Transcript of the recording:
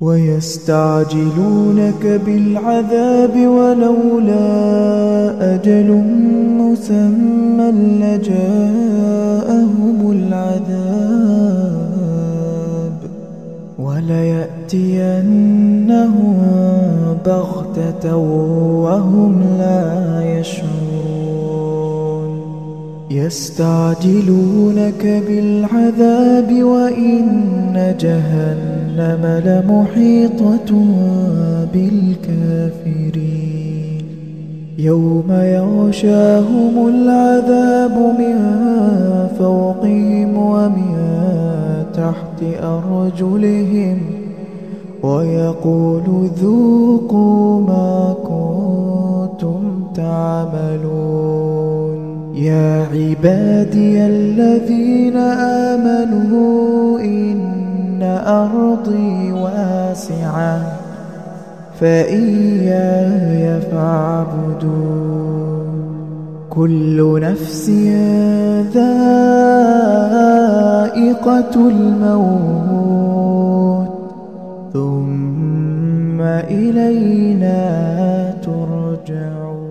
ويستعجلونك بالعذاب ولولا أجل مسمى لجاءهم العذاب وليأتينهم بغتة وهم لا يشعرون يستعجلونك بالعذاب وإن جهنم لمحيطة بالكافرين يوم يغشاهم العذاب من فوقهم ومن تحت أرجلهم ويقول ذوقوا ما كنتم تعملون يا عبادي الذين آمنوا إن أرضي واسعة فإياي فاعبدون كل نفس ذائقة الموت ثم إلينا ترجعون.